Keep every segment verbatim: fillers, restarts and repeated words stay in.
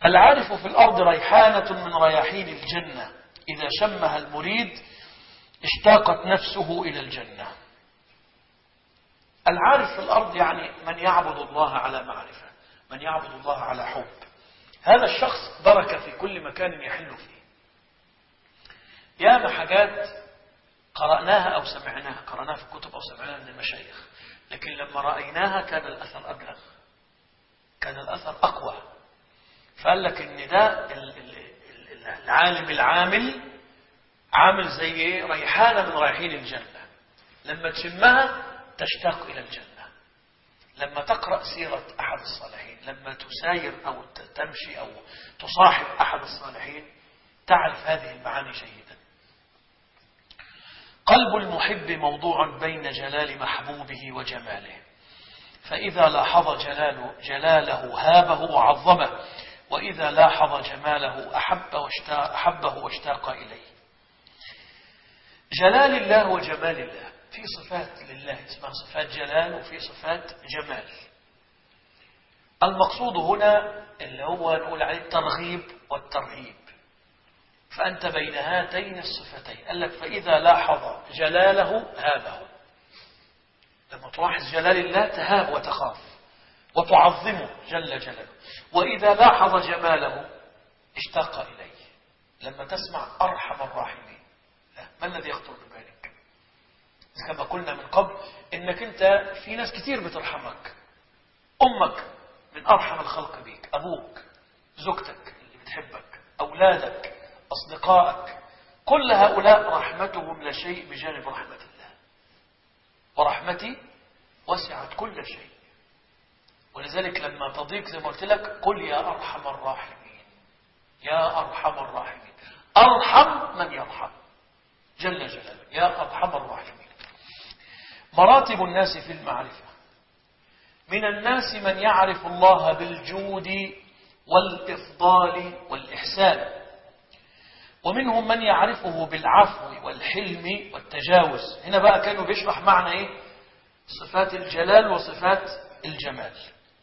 العارف في الأرض ريحانة من رياحين الجنة، إذا شمها المريد اشتاقت نفسه إلى الجنة. العارف في الأرض يعني من يعبد الله على معرفة، من يعبد الله على حب. هذا الشخص بركة في كل مكان يحل فيه. ياما حاجات قرأناها أو سمعناها، قرأناها في الكتب أو سمعناها من المشايخ، لكن لما رأيناها كان الأثر أبلغ، كان الأثر أقوى. فقال لك إن ده العالم العامل عامل زي ريحانة من رياحين الجنة، لما تشمها تشتاق إلى الجنة. لما تقرأ سيرة أحد الصالحين، لما تساير أو تمشي أو تصاحب أحد الصالحين، تعرف هذه المعاني جيدا. قلب المحب موضوع بين جلال محبوبه وجماله، فإذا لاحظ جلاله, جلاله هابه وعظمه، وإذا لاحظ جماله أحب أحبه واشتاق إليه. جلال الله وجمال الله، في صفات لله اسمها صفات جلال وفي صفات جمال. المقصود هنا اللي هو نقول عليه الترغيب والترهيب، فأنت بين هاتين الصفتين. قال لك فإذا لاحظ جلاله هابه، لما تلاحظ جلال الله تهاب وتخاف وتعظمه جل جلاله. وإذا لاحظ جماله اشتاق إليه. لما تسمع أرحم الراحمين، ما الذي يخطر ببالك؟ كما قلنا من قبل إنك أنت في ناس كتير بترحمك. أمك من أرحم الخلق بيك، أبوك، زوجتك اللي بتحبك، أولادك، أصدقائك، كل هؤلاء رحمتهم لا شيء بجانب رحمة الله. ورحمتي وسعت كل شيء. ولذلك لما تضيق زي ما قلت لك قل يا أرحم الراحمين، يا أرحم الراحمين. أرحم من يرحم جل جلاله، يا أرحم الراحمين. مراتب الناس في المعرفة. من الناس من يعرف الله بالجود والإفضال والإحسان، ومنهم من يعرفه بالعفو والحلم والتجاوز. هنا بقى كانوا بيشرح معنى إيه؟ صفات الجلال وصفات الجمال.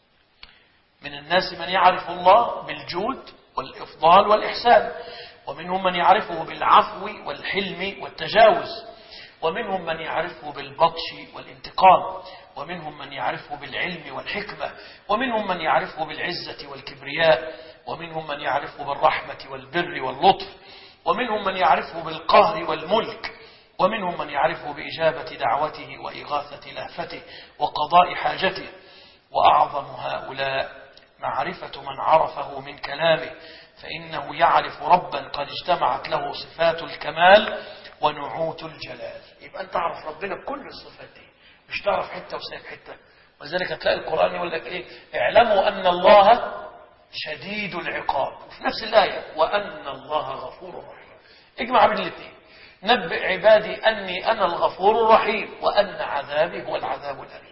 من الناس من يعرف الله بالجود والإفضال والإحسان، ومنهم من يعرفه بالعفو والحلم والتجاوز، ومنهم من يعرفه بالبطش والانتقام، ومنهم من يعرفه بالعلم والحكمة، ومنهم من يعرفه بالعزة والكبرياء، ومنهم من يعرفه بالرحمة والبر واللطف، ومنهم من يعرفه بالقهر والملك، ومنهم من يعرفه بإجابة دعوته وإغاثة لهفته وقضاء حاجته. وأعظم هؤلاء معرفة من عرفه من كلامه، فإنه يعرف ربا قد اجتمعت له صفات الكمال ونعوت الجلال. يبقى أنت تعرف ربنا بكل الصفات دي، مش تعرف حتة وسايب حتة. وذلك هتلاقي القرآن يقول لك إيه؟ اعلموا أن الله شديد العقاب، وفي نفس الآية وأن الله غفور رحيم. اجمع بين الاثنين. نبئ عبادي أني أنا الغفور الرحيم وأن عذابي هو العذاب الأليم.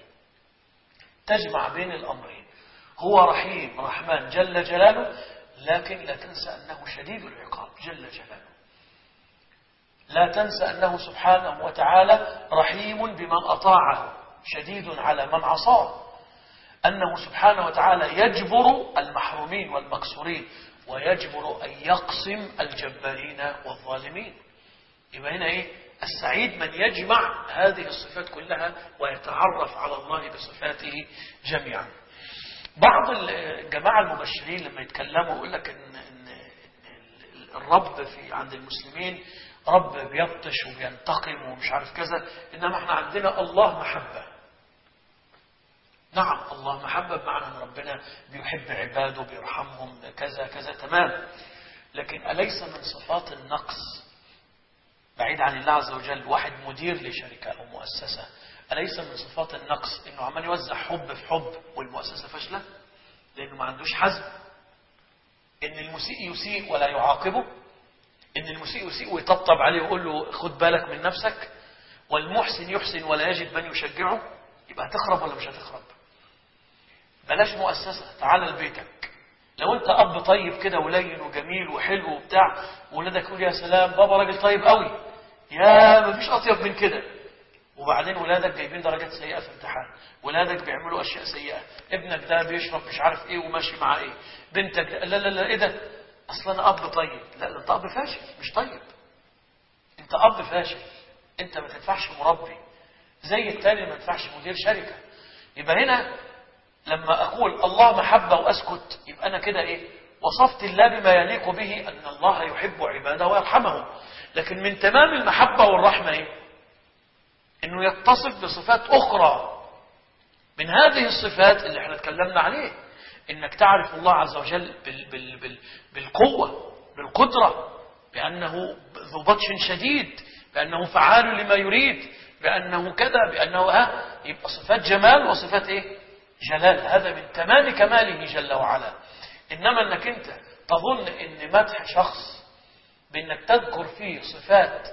تجمع بين الأمرين، هو رحيم رحمن جل جلاله، لكن لا تنسى أنه شديد العقاب جل جلاله. لا تنسى أنه سبحانه وتعالى رحيم بمن أطاعه، شديد على من عصاه. أنه سبحانه وتعالى يجبر المحرومين والمكسورين، ويجبر أن يقسم الجبارين والظالمين. يبقى هنا إيه؟ السعيد من يجمع هذه الصفات كلها ويتعرف على الله بصفاته جميعا. بعض الجماعة المبشرين لما يتكلموا يقول لك إن, إن الرب في عند المسلمين رب بيبطش وبينتقم ومش عارف كذا، إنما احنا عندنا الله محبة. نعم الله محبة بمعنى أن ربنا بيحب عباده بيرحمهم كذا كذا تمام، لكن أليس من صفات النقص بعيد عن الله عز وجل؟ واحد مدير لشركة أو مؤسسة، أليس من صفات النقص إنه عمال يوزع حب في حب والمؤسسة فاشلة لأنه ما عندوش حزم؟ إن المسيء يسيء ولا يعاقبه، إن المسيء يسيء ويطبطب عليه ويقول له خد بالك من نفسك، والمحسن يحسن ولا يجد من يشجعه. يبقى هتخرب ولا مش هتخرب؟ بلاش مؤسسة، تعال لبيتك. لو انت اب طيب كده ولين وجميل وحلو وبتاع، وولادك يقول يا سلام بابا راجل طيب قوي، يا مفيش اطيب من كده، وبعدين ولادك جايبين درجات سيئة في امتحان، ولادك بيعملوا أشياء سيئة، ابنك ده بيشرب مش عارف ايه وماشي مع ايه، بنتك لا لا لا ايه ده، اصلا انا اب طيب، لا انت اب فاشل مش طيب، انت اب فاشل، انت ما تنفعش مربي زي التاني ما تنفعش مدير شركة. يبقى هنا لما اقول الله محبة واسكت يبقى انا كده ايه، وصفت الله بما يليق به ان الله يحب عباده ويرحمهم. لكن من تمام المحبة والرحمة ايه، انه يتصف بصفات اخرى من هذه الصفات اللي احنا اتكلمنا عليه، انك تعرف الله عز وجل بال بال بال بالقوة بالقدرة، بانه ذو بطش شديد، بانه فعال لما يريد، بانه كذا، بانه ها، يبقى صفات جمال وصفات ايه، جلال. هذا من تمام كماله جل وعلا. انما انك انت تظن ان مدح شخص بانك تذكر فيه صفات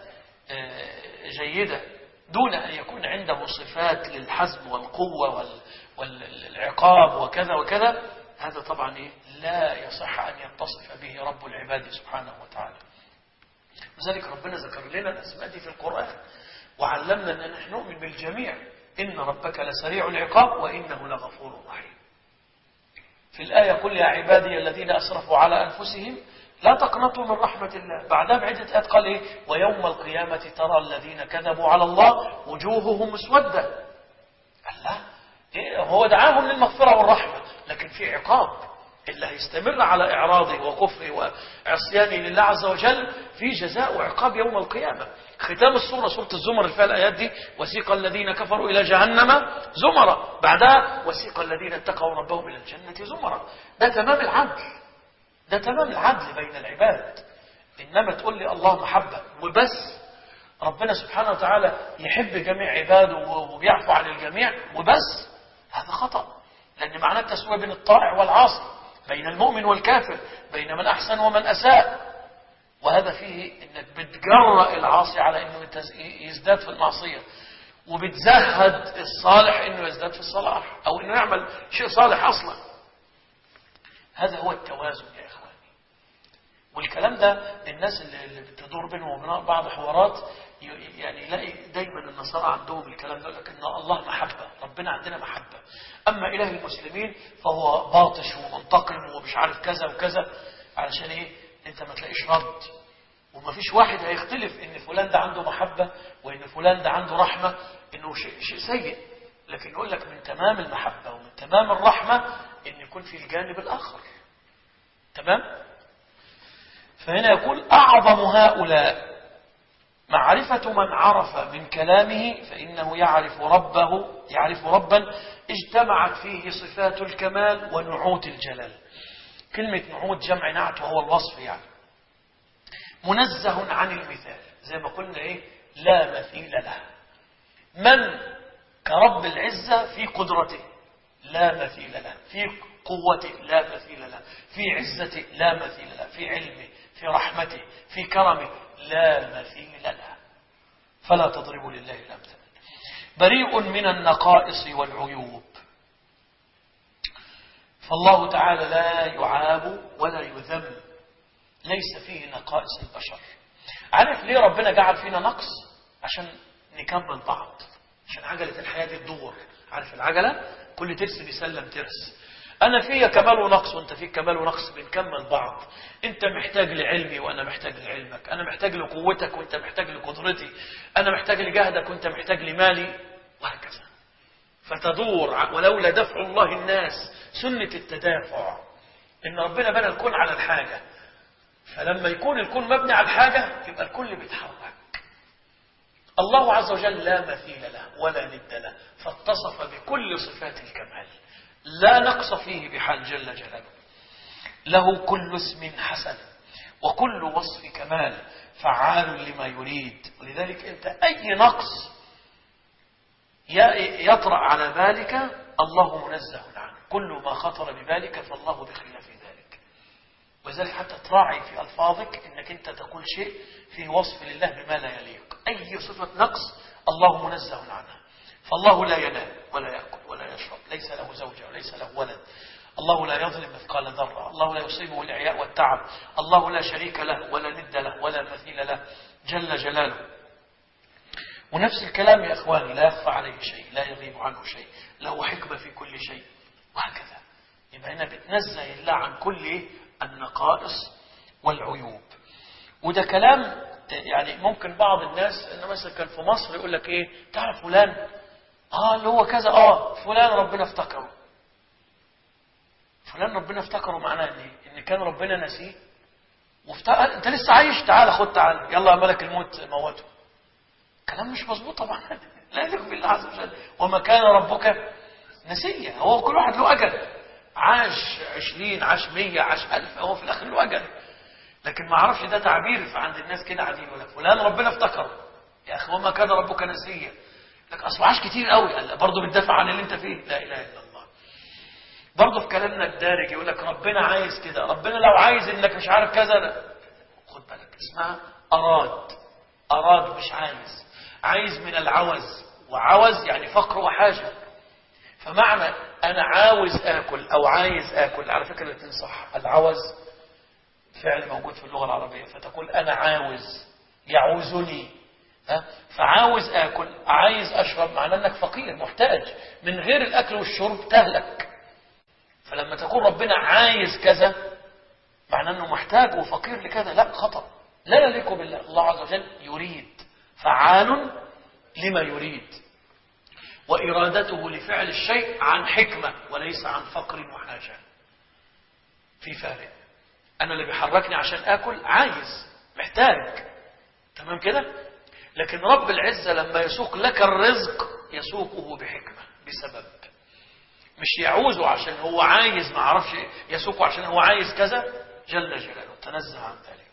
جيدة دون أن يكون عنده صفات للحزم والقوة والعقاب وكذا وكذا، هذا طبعا إيه؟ لا يصح أن يتصف به رب العباد سبحانه وتعالى. لذلك ربنا ذكر لنا الأسماء دي في القرآن، وعلمنا أن نحن نؤمن بالجميع. إن ربك لسريع العقاب وإنه لغفور رحيم. في الآية قل يا عبادي الذين أسرفوا على أنفسهم لا تقنطوا من رحمة الله. بعدها بعدة آيات قال إيه؟ ويوم القيامة ترى الذين كذبوا على الله وجوههم مسودة. الله إيه؟ هو دعاهم للمغفرة والرحمة، لكن في عقاب اللي هيستمر على إعراضه وكفره وعصيانه لله عز وجل، في جزاء وعقاب يوم القيامة. ختام السورة سورة الزمر اللي فيها الآيات دي، وسيق الذين كفروا إلى جهنم زمرا، بعدها وسيق الذين اتقوا ربهم إلى الجنة زمرا. ده تمام العدل، ده تمام العدل بين العباد. إنما تقول لي الله محبة وبس، ربنا سبحانه وتعالى يحب جميع عباده وبيعفو عن الجميع وبس، هذا خطأ. لأن معناه التسوية بين الطائع والعاصي، بين المؤمن والكافر، بين من أحسن ومن أساء. وهذا فيه إنك بتجرأ العاصي على إنه يزداد في المعصية، وبتزهد الصالح إنه يزداد في الصلاح، أو إنه يعمل شيء صالح أصلا. هذا هو التوازن يا إخواني. والكلام ده الناس اللي بتدور بينهم وبين بعض حوارات، يعني يلاقي دايما النصارى عندهم الكلام ده، يقول لك ان الله محبة، ربنا عندنا محبة، اما اله المسلمين فهو باطش ومنتقم ومش عارف كذا وكذا. علشان ايه؟ انت ما تلاقيش رد، وما فيش واحد هيختلف ان فلان ده عنده محبة وان فلان ده عنده رحمة، انه شيء, شيء سيء. لكن يقول لك من تمام المحبة ومن تمام الرحمة ان يكون في الجانب الاخر. تمام؟ فهنا يقول اعظم هؤلاء معرفة من عرف من كلامه فإنه يعرف ربه، يعرف ربا اجتمعت فيه صفات الكمال ونعوت الجلال. كلمة نعوت جمع نعت وهو الوصف، يعني منزه عن المثال، زي ما قلنا ايه، لا مثيل له. من كرب العزة في قدرته لا مثيل له، في قوته لا مثيل له، في عزته لا مثيل له، في علمه، في رحمته، في كرمه لا مثيل له. فلا تضربوا لله الأمثال. بريء من النقائص والعيوب، فالله تعالى لا يعاب ولا يذم، ليس فيه نقائص البشر. عارف ليه ربنا جعل فينا نقص؟ عشان نكمل بعض، عشان عجلة الحياة دي تدور. عارف العجلة كل ترس بيسلم ترس، أنا فيا كمال ونقص وأنت فيك كمال ونقص، بنكمل بعض. أنت محتاج لعلمي وأنا محتاج لعلمك، أنا محتاج لقوتك وأنت محتاج لقدرتي، أنا محتاج لجهدك وأنت محتاج لمالي، وهكذا. فتدور. ولولا دفع الله الناس، سنة التدافع، إن ربنا بنى الكون على الحاجة، فلما يكون الكون مبني على الحاجة يبقى الكل بيتحرك. الله عز وجل لا مثيل له ولا ند له، فاتصف بكل صفات الكمال، لا نقص فيه بحال جل جلاله. له كل اسم حسن وكل وصف كمال، فعال لما يريد. ولذلك انت اي نقص يطرأ على بالك الله منزه عنه، كل ما خطر ببالك فالله بخلاف ذلك. وذلك حتى تراعي في ألفاظك انك انت تقول شيء فيه وصف لله بما لا يليق. اي صفة نقص الله منزه عنها. فالله لا ينام ولا يأكل ولا يشرب، ليس له زوجة وليس له ولد، الله لا يظلم مثقال ذرة، الله لا يصيبه الإعياء والتعب، الله لا شريك له ولا ند له ولا مثيل له جل جلاله. ونفس الكلام يا إخواني لا يخفى عليه شيء، لا يغيب عنه شيء، له حكمة في كل شيء، وهكذا. يبقى هنا بتنزه الله عن كل النقائص والعيوب. وده كلام يعني ممكن بعض الناس إنه مثلا كان في مصر يقول لك إيه، تعرف فلان آه اللي هو كذا، آه فلان ربنا افتكره. فلان ربنا افتكره معناه إن إن كان ربنا نسيه وافتكر. أنت لسه عايش، تعال خد تعال يلا يا ملك الموت موته. كلام مش مظبوط طبعا. لا يليق بالله عز وجل. وما كان ربك نسيا. هو كل واحد له أجل، عاش عشرين، عاش مية، عاش ألف، هو في الآخر له أجل. لكن ما عرفش ده تعبير عند الناس كده عادي، ولا فلان ربنا افتكره. يا أخي وما كان ربك نسيا، لك أصل عاش كتير قوي، قال برضه بتدافع عن اللي أنت فيه. لا إله إلا الله. برضه في كلامنا الدارج يقول لك ربنا عايز كده، ربنا لو عايز إنك مش عارف كذا. لا خد بالك، اسمها أراد. أراد مش عايز. عايز من العوز، وعوز يعني فقر وحاجة. فمعنى أنا عاوز آكل أو عايز آكل، على فكرة الاثنين صح. العوز فعل موجود في اللغة العربية، فتقول أنا عاوز، يعوزني. ها؟ فعاوز آكل، عايز أشرب، معناه أنك فقير محتاج، من غير الأكل والشرب تهلك. فلما تقول ربنا عايز كذا معناه أنه محتاج وفقير لكذا. لا، خطأ، لا يليق بالله. الله عز وجل يريد، فعال لما يريد، وإرادته لفعل الشيء عن حكمة وليس عن فقر وحاجة. في فارق. أنا اللي بيحركني عشان آكل عايز، محتاج، تمام كده. لكن رب العزة لما يسوق لك الرزق يسوقه بحكمة، بسبب، مش يعوزه عشان هو عايز، ما عرفش يسوقه عشان هو عايز كذا. جل جلاله تنزه عن ذلك.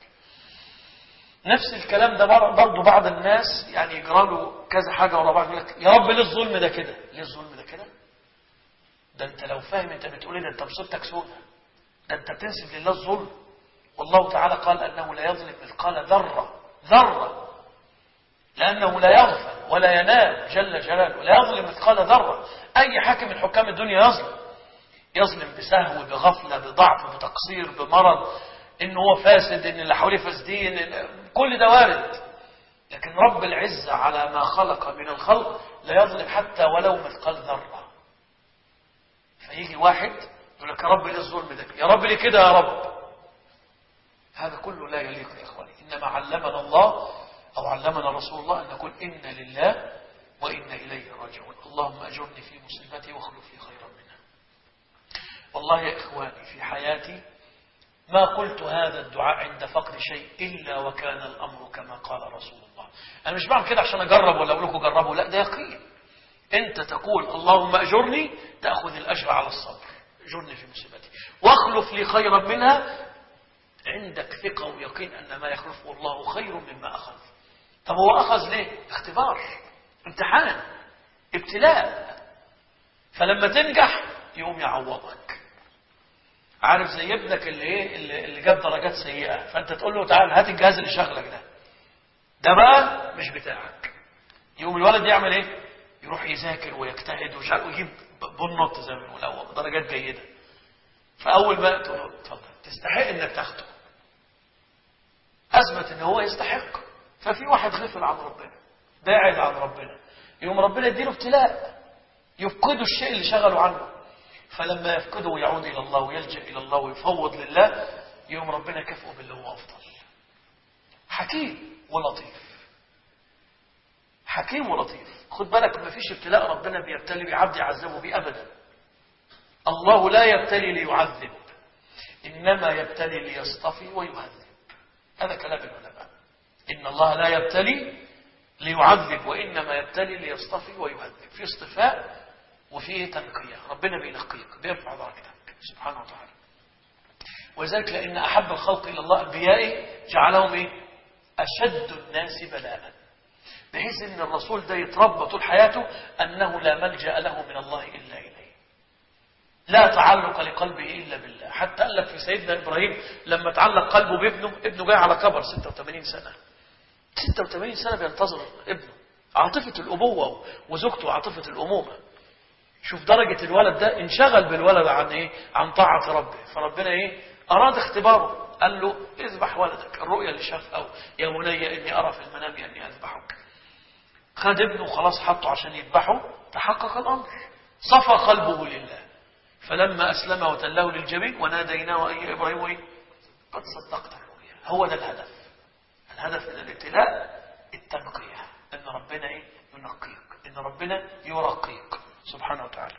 نفس الكلام ده برضه بعض الناس يعني يجرى له كذا حاجة ورا بعض، يقول لك يا رب ليه الظلم ده كده؟ ليه الظلم ده كده؟ ده انت لو فاهم انت بتقول ايه، ده انت بصيرتك سودة، ده انت بتنسب لله الظلم. والله تعالى قال انه لا يظلم مثقال ذرة، ذرة، لانه لا يغفل ولا ينام جل جلاله، لا يظلم مثقال ذرة. اي حاكم من حكام الدنيا يظلم، يظلم بسهو، بغفلة، بضعف، بتقصير، بمرض، إنه هو فاسد، إن اللي حواليه فاسدين، كل ده وارد. لكن رب العزة على ما خلق من الخلق لا يظلم حتى ولو مثقال ذرة. فيجي واحد يقول لك يا رب ليه الظلم ده؟ يا رب ليه كده يا رب؟ هذا كله لا يليق يا إخواني. إنما علمنا الله أو علمنا رسول الله أن نقول إنا لله وإنا إليه راجعون. اللهم أجرني في مصيبتي واخلف لي خيرا منها. والله يا إخواني في حياتي ما قلت هذا الدعاء عند فقد شيء إلا وكان الأمر كما قال رسول الله. أنا مش بعمل كده عشان أجرب ولا أقول لكم جربوا، لا، ده يقين. أنت تقول اللهم أجرني، تأخذ الأجر على الصبر. أجرني في مصيبتي واخلف لي خيرا منها، عندك ثقة ويقين أن ما يخلفه الله خير مما أخذ. طب هو أخذ ليه؟ اختبار، امتحان، ابتلاء. فلما تنجح يوم يعوضك. عارف زي ابنك اللي ايه اللي جاب درجات سيئة، فانت تقول له تعال هات الجهاز اللي شغلك ده، ده بقى مش بتاعك. يوم الولد يعمل ايه؟ يروح يذاكر ويجتهد ويجيب بنط زي ما بنقول او درجات جيدة. فاول ما تقول له اتفضل تستحق انك تاخده، اثبت ان هو يستحق. ففي واحد غفل عن ربنا، بعد عن ربنا، يوم ربنا يديله ابتلاء يفقده الشيء اللي شغله عنه. فلما يفقده ويعود إلى الله ويلجأ إلى الله ويفوض لله، يوم ربنا يكافئه باللي هو أفضل. حكيم ولطيف، حكيم ولطيف. خد بالك ما فيش ابتلاء ربنا بيبتلي بعبد يعذبه بيه أبدا. الله لا يبتلي ليعذب، إنما يبتلي ليصطفي ويهذب. هذا كلام العلماء. إن الله لا يبتلي ليعذب وإنما يبتلي ليصطفي ويهذب. في اصطفاء وفيه تنقية، ربنا بينقيك، بيرفع درجتك سبحانه وتعالى. وذلك لأن أحب الخلق إلى الله أنبيائه جعلهم إيه؟ أشد الناس بلاء، بحيث أن الرسول ده يتربى طول حياته أنه لا ملجأ له من الله إلا إليه، لا تعلق لقلبه إلا بالله. حتى قال لك في سيدنا إبراهيم لما تعلق قلبه بابنه، ابنه جاي على كبر ستة وثمانين سنة، ستة وثمانين سنة بينتظر ابنه، عاطفة الأبوة وزوجته عاطفة الأمومة. شوف درجة الولد ده، انشغل بالولد عن ايه؟ عن طاعة ربه. فربنا ايه؟ اراد اختباره، قال له اذبح ولدك. الرؤيا اللي شاف، او يا بني اني ارى في المنام اني اذبحك. خد ابنه خلاص حطه عشان يذبحه، تحقق الأمر، صفى قلبه لله. فلما أسلم وتله للجبين وناديناه أي إبراهيم إيه؟ قد صدقت الرؤيا. هو ده الهدف. الهدف من الابتلاء التنقية، إن ربنا إيه؟ ينقيك، إن ربنا يرقيك سبحانه وتعالى.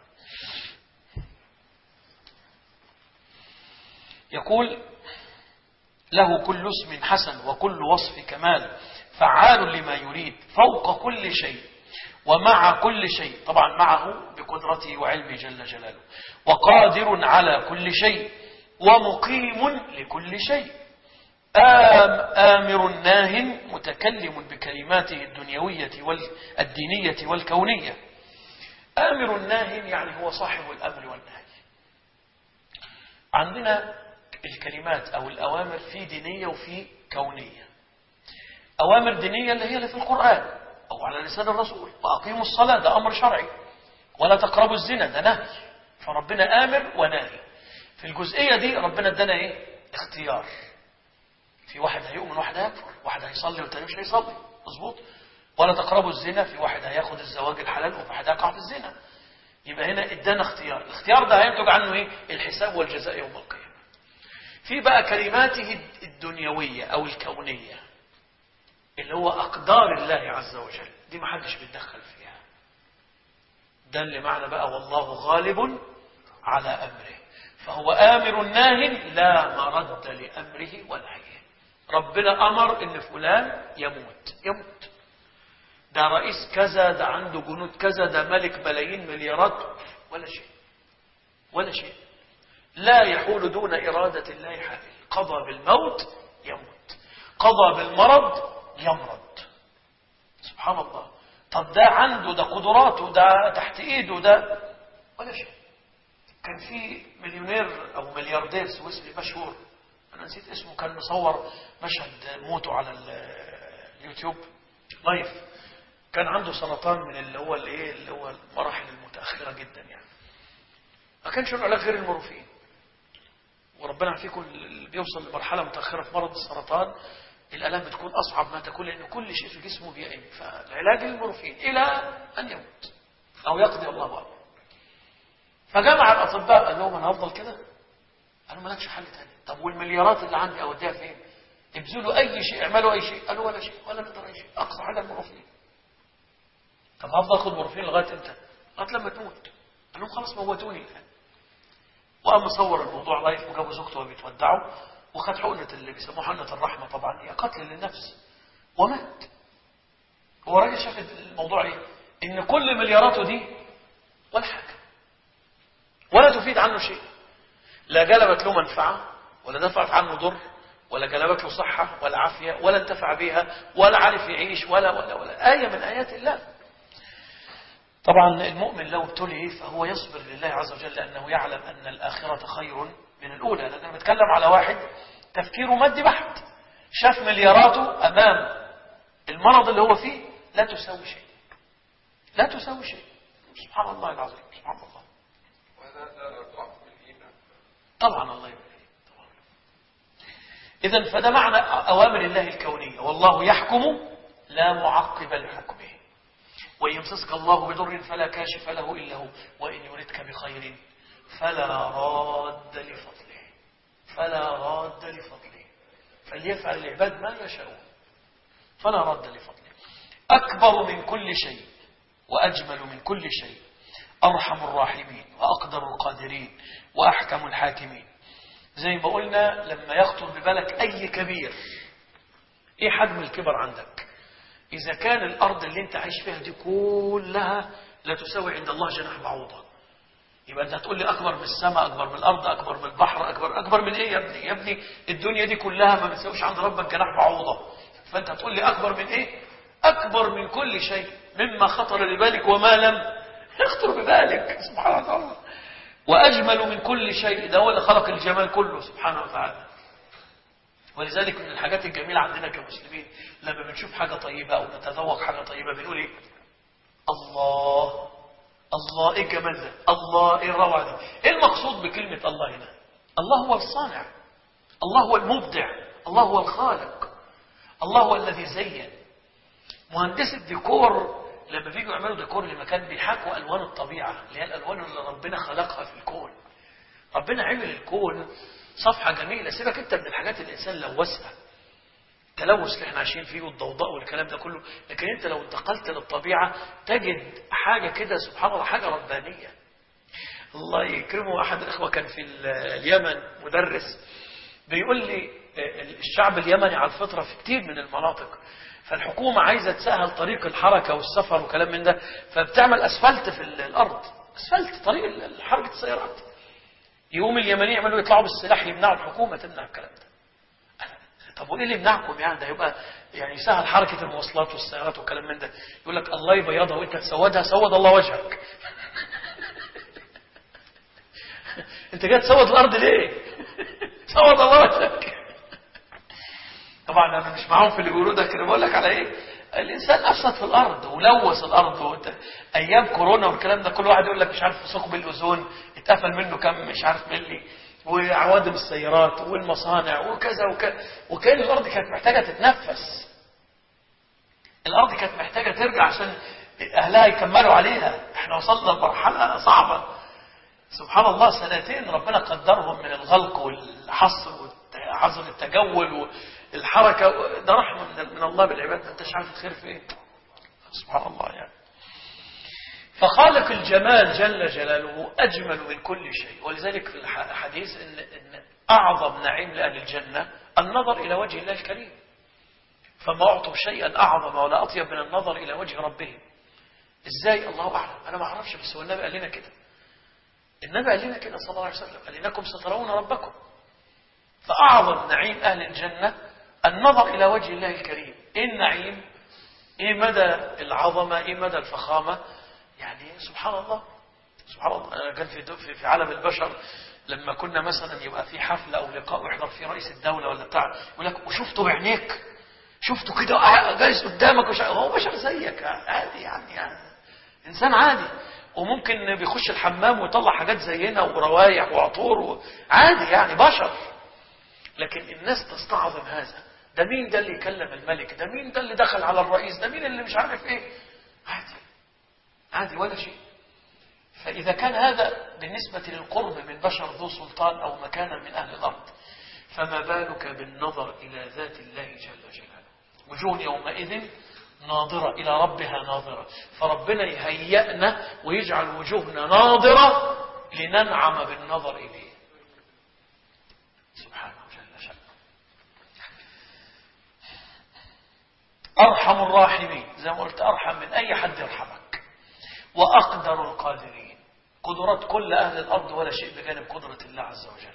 يقول له كل اسم حسن وكل وصف كمال، فعال لما يريد فوق كل شيء ومع كل شيء، طبعا معه بقدرته وعلمه جل جلاله، وقادر على كل شيء ومقيم لكل شيء، آم آمر ناه متكلم بكلماته الدنيوية والدينية والكونية. آمر ناه يعني هو صاحب الأمر والنهي. عندنا الكلمات أو الأوامر في دينية وفي كونية. أوامر دينية اللي هي اللي في القرآن أو على لسان الرسول، وأقيموا الصلاة ده أمر شرعي، ولا تقربوا الزنا ده نهي، فربنا آمر وناهي. في الجزئية دي ربنا ادانا إيه؟ اختيار. في واحد هيؤمن واحد هيكفر، واحد هيصلي والتاني مش هيصلي، مظبوط؟ ولا تقربوا الزنا، في واحد هياخد الزواج الحلال وواحد هيقع في الزنا. يبقى هنا ادانا اختيار، الاختيار ده هينتج عنه ايه؟ الحساب والجزاء يوم القيامة. في بقى كلماته الدنيوية او الكونية اللي هو اقدار الله عز وجل، دي ما حدش بيتدخل فيها. ده اللي معنى بقى والله غالب على امره، فهو امر ناه لا مرد لامره ونهيه. ربنا امر ان فلان يموت يموت، ده رئيس كذا، ده عنده جنود كذا، ده ملك ملايين مليارات، ولا شيء ولا شيء، لا يحول دون إرادة الله حائل. قضى بالموت يموت، قضى بالمرض يمرض، سبحان الله. طب ده عنده ده قدراته، ده تحت ايده، ده ولا شيء. كان في مليونير او ملياردير سويسري مشهور، انا نسيت اسمه، كان مصور مشهد موته على اليوتيوب لايف. كان عنده سرطان من اللي هو الايه اللي هو المراحل المتاخره جدا يعني، ما كانش له علاج غير المورفين. وربنا يعافيكم اللي بيوصل لمرحله متاخره في مرض السرطان الالام بتكون اصعب ما تكون، لان كل شيء في جسمه بيئم، فالعلاج المورفين الى ان يموت او يقضي الله امره. فجمع الاطباء قال لهم انا هفضل كده؟ قالوا مالكش حل تاني. طب والمليارات اللي عندي اوديها فين؟ ابذلوا اي شيء، اعملوا اي شيء. قالوا ولا شيء، ولا نقدر اي شيء، اقصى حاجه المورفين. طب هفضل اخد مورفين لغايه امتى؟ لغايه لما تموت. قال لهم خلاص موتوني الان. وقام مصور الموضوع لايف، وجابوا زوجته وبيتودعوا، وخد حقنه اللي بيسموها حقنه الرحمه، طبعا هي قتل للنفس، ومات. هو راجل شاف الموضوع ايه؟ ان كل ملياراته دي ولا حاجه، ولا تفيد عنه شيء، لا جلبت له منفعه ولا دفعت عنه ضر ولا جلبت له صحه ولا عافيه ولا انتفع بها ولا عارف يعيش ولا ولا ولا آية من آيات الله. طبعا المؤمن لو ابتلي فهو يصبر لله عز وجل، لأنه يعلم أن الآخرة خير من الأولى. لأنه بتكلم على واحد تفكيره مادي بحت، شاف ملياراته أمام المرض اللي هو فيه لا تساوي شيء، لا تساوي شيء. سبحان الله العظيم، سبحان الله. وهذا ضعف الإيمان طبعا الله يبارك. إذن فده معنى أوامر الله الكونية، والله يحكم لا معقب لحكمه، وإن يمسسك الله بضر فلا كاشف له إلا هو، وإن يردك بخير فلا راد لفضله، فلا راد لفضله، فليفعل العباد ما يشاءون، فلا راد لفضله. أكبر من كل شيء وأجمل من كل شيء، أرحم الراحمين وأقدر القادرين وأحكم الحاكمين. زي ما قلنا لما يخطر ببالك أي كبير، إيه حجم الكبر عندك؟ إذا كان الأرض اللي أنت عايش فيها دي كلها لا تساوي عند الله جناح بعوضة، يبقى أنت هتقول لي أكبر من السماء، أكبر من الأرض، أكبر من البحر، أكبر أكبر من إيه يا ابني؟ يا ابني الدنيا دي كلها ما بتساويش عند ربك جناح بعوضة، فأنت هتقول لي أكبر من إيه؟ أكبر من كل شيء مما خطر لبالك وما لم يخطر ببالك، سبحان الله. وأجمل من كل شيء، ده هو اللي خلق الجمال كله سبحانه وتعالى. ولذلك من الحاجات الجميلة عندنا كمسلمين لما بنشوف حاجة طيبة أو نتذوق حاجة طيبة بنقول إيه؟ الله الله، إيه الجمال ده؟ الله، إيه الروعة دي؟ إيه المقصود بكلمة الله هنا؟ الله هو الصانع، الله هو المبدع، الله هو الخالق، الله هو الذي زين. مهندس الديكور لما بيجوا يعملوا ديكور لمكان بيحاكوا ألوان الطبيعة اللي هي الألوان اللي ربنا خلقها في الكون. ربنا عمل الكون صفحة جميلة، سيبك انت من الحاجات اللي الإنسان لوثها، التلوث اللي احنا عايشين فيه والضوضاء والكلام ده كله، لكن انت لو انتقلت للطبيعة تجد حاجة كده سبحان الله، حاجة ربانية. الله يكرمه، أحد الإخوة كان في اليمن مدرس بيقول لي الشعب اليمني على الفطرة في كتير من المناطق، فالحكومة عايزة تسهل طريق الحركة والسفر وكلام من ده، فبتعمل أسفلت في الأرض، أسفلت طريق حركة السيارات. يقوم اليمنيين يعملوا يطلعوا بالسلاح يمنعوا الحكومة تمنع الكلام ده. طب وإيه اللي يمنعكم يعني؟ ده يبقى يعني يسهل حركة المواصلات والسيارات وكلام من ده. يقول لك الله يبيضها وانت تسودها، سود الله وجهك. انت جاي تسود الأرض ليه؟ سود الله وجهك. طبعا انا مش معاهم في اللي بيقولوا ده، كده بقول لك على ايه؟ الانسان افسد في الارض ولوث الارض. وانت ايام كورونا والكلام ده كل واحد يقول لك مش عارف ثقب الاوزون اتقفل منه كم مش عارف ملي، وعوادم السيارات والمصانع وكذا وكذا، وكان الارض كانت محتاجه تتنفس. الارض كانت محتاجه ترجع عشان اهلها يكملوا عليها. احنا وصلنا لمرحله صعبه سبحان الله، سنتين ربنا قدرهم من الغلق والحصر وعزل التجول والحركة. ده رحمة من الله بالعباد، انت مش عارف الخير في ايه. سبحان الله يعني. فخالق الجمال جل جلاله أجمل من كل شيء. ولذلك في الحديث إن, إن أعظم نعيم لأهل الجنة النظر إلى وجه الله الكريم، فما أعطوا شيئا أعظم ولا أطيب من النظر إلى وجه ربهم. إزاي؟ الله أعلم، أنا ما أعرفش، بس هو النبي قال لنا كده. النبي قال لنا كده صلى الله عليه وسلم، قال إنكم سترون ربكم. فأعظم نعيم أهل الجنة النظر إلى وجه الله الكريم. إيه النعيم؟ إيه مدى العظمة؟ إيه مدى الفخامة؟ يعني سبحان الله سبحان الله. أنا كان في في عالم البشر لما كنا مثلا يبقى في حفلة أو لقاء ويحضر فيه رئيس الدولة ولا بتاع، يقول لك وشفته بعينيك، شفته كده جالس قدامك وش... هو بشر زيك عادي يعني, يعني إنسان عادي، وممكن بيخش الحمام ويطلع حاجات زينا وروايح وعطور و... عادي يعني بشر. لكن الناس تستعظم هذا. ده مين ده اللي يكلم الملك؟ ده مين ده اللي دخل على الرئيس؟ ده مين اللي مش عارف ايه؟ عادي عادي ولا شيء. فإذا كان هذا بالنسبة للقرب من بشر ذو سلطان أو مكانا من أهل الأرض، فما بالك بالنظر إلى ذات الله جل جلاله. وجوه يومئذ ناظرة إلى ربها ناظرة. فربنا يهيئنا ويجعل وجوهنا ناظرة لننعم بالنظر إليه سبحانه جل شأنه. أرحم الراحمين، زي ما قلت أرحم من أي حد يرحمك، وأقدر القادرين، قدرات كل أهل الأرض ولا شيء بجانب قدرة الله عز وجل.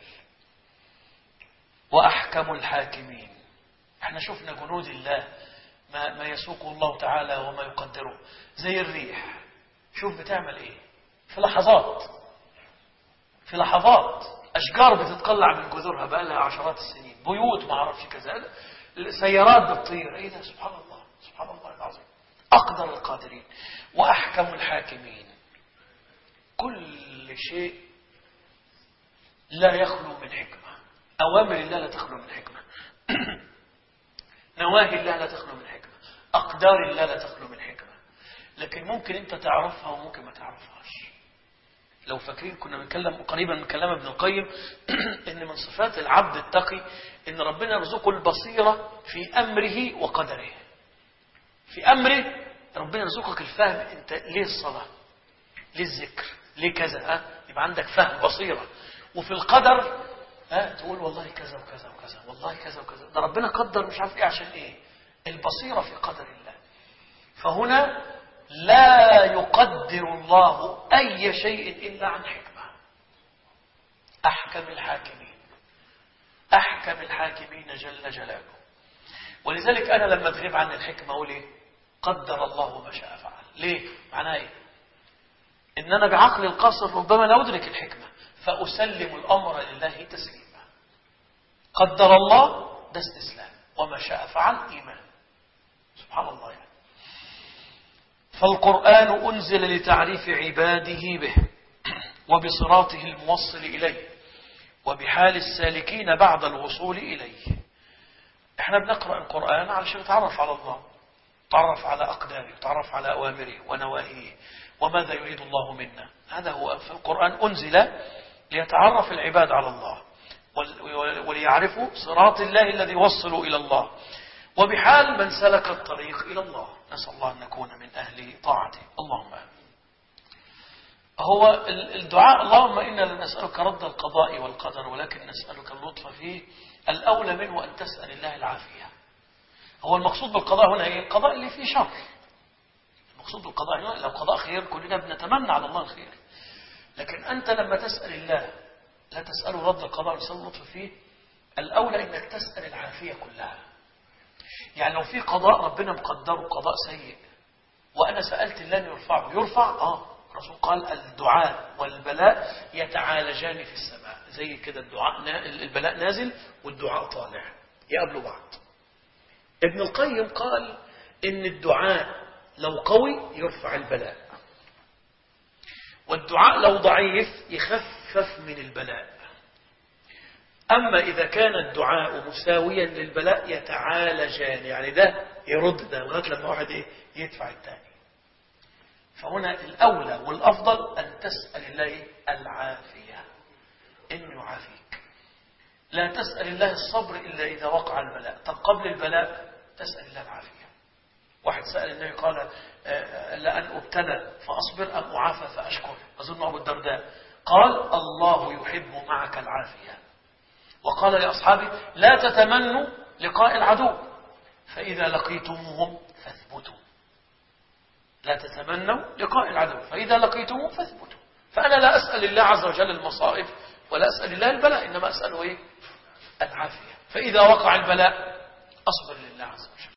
وأحكم الحاكمين، احنا شفنا جنود الله ما, ما يسوق الله تعالى وما يقدره، زي الريح، شوف بتعمل ايه في لحظات، في لحظات أشجار بتتقلع من جذورها بقى لها عشرات السنين، بيوت ما عرفش كذا، سيارات بتطير، ايه ده سبحان الله سبحان الله العظيم. أقدر القادرين وأحكم الحاكمين، كل شيء لا يخلو من حكمة. أوامر الله لا تخلو من حكمة، نواهي الله لا تخلو من حكمة، أقدار الله لا تخلو من حكمة. لكن ممكن أنت تعرفها وممكن ما تعرفهاش. لو فاكرين كنا بنتكلم قريبا من كلام ابن القيم إن من صفات العبد التقي إن ربنا يرزقه البصيرة في أمره وقدره. في أمره ربنا يرزقك الفهم، أنت ليه الصلاة، ليه الذكر، ليه كذا، ها يبقى عندك فهم بصيرة. وفي القدر ها تقول والله كذا وكذا وكذا، والله كذا وكذا، ده ربنا قدر مش عارف ايه عشان ايه. البصيرة في قدر الله. فهنا لا يقدر الله أي شيء إلا عن حكمة. أحكم الحاكمين، أحكم الحاكمين جل جلاله. ولذلك أنا لما تغيب عن الحكمة أقول إيه؟ قدر الله ما شاء فعل. ليه؟ معناه إيه؟ إن أنا بعقل القاصر ربما لا أدرك الحكمة، فأسلم الأمر لله تسليما. قدر الله ده استسلام، وما شاء فعل إيمان. سبحان الله يعني. فالقرآن أنزل لتعريف عباده به وبصراطه الموصل إليه وبحال السالكين بعد الوصول إليه. احنا بنقرأ القرآن علشان نتعرف على الله، تعرف على أقداره، تعرف على أوامره ونواهيه وماذا يريد الله منا. هذا هو في القرآن أنزل ليتعرف العباد على الله وليعرفوا صراط الله الذي يوصل إلى الله، وبحال من سلك الطريق إلى الله. نسأل الله أن نكون من أهل طاعته. اللهم هو الدعاء اللهم إنا لنسألك رد القضاء والقدر، ولكن نسألك اللطف فيه. الأولى منه أن تسأل الله العافية. هو المقصود بالقضاء هنا إيه؟ القضاء اللي فيه شر. المقصود بالقضاء هنا لو قضاء خير كلنا بنتمنى على الله الخير، لكن أنت لما تسأل الله لا تسأله رد القضاء ونسأل اللطف فيه. الأولى إنك تسأل العافية كلها. يعني لو في قضاء ربنا مقدره قضاء سيء وأنا سألت الله أن يرفعه، يرفع آه الرسول قال الدعاء والبلاء يتعالجان في السماء. زي كده الدعاء البلاء نازل والدعاء طالع يقابلوا بعض. ابن القيم قال إن الدعاء لو قوي يرفع البلاء، والدعاء لو ضعيف يخفف من البلاء. أما إذا كان الدعاء مساويا للبلاء يتعالجان، يعني ده يرد ده لغاية لما واحد إيه يدفع الثاني. فهنا الأولى والأفضل أن تسأل الله العافية، إن يعافيك. لا تسأل الله الصبر إلا إذا وقع البلاء. طب قبل البلاء تسأل الله العافية. واحد سأل النبي قال لأن أبتلى فأصبر أم أعافى فأشكر، أظن أبو الدرداء قال الله يحب معك العافية. وقال لأصحابه لا تتمنوا لقاء العدو فإذا لقيتموهم فاثبتوا. لا تتمنوا لقاء العدو فإذا لقيتموهم فاثبتوا. فأنا لا أسأل الله عز وجل المصائب ولا أسأل الله البلاء، إنما أسأله إيه؟ العافية. فإذا وقع البلاء أصبر لله عز وجل.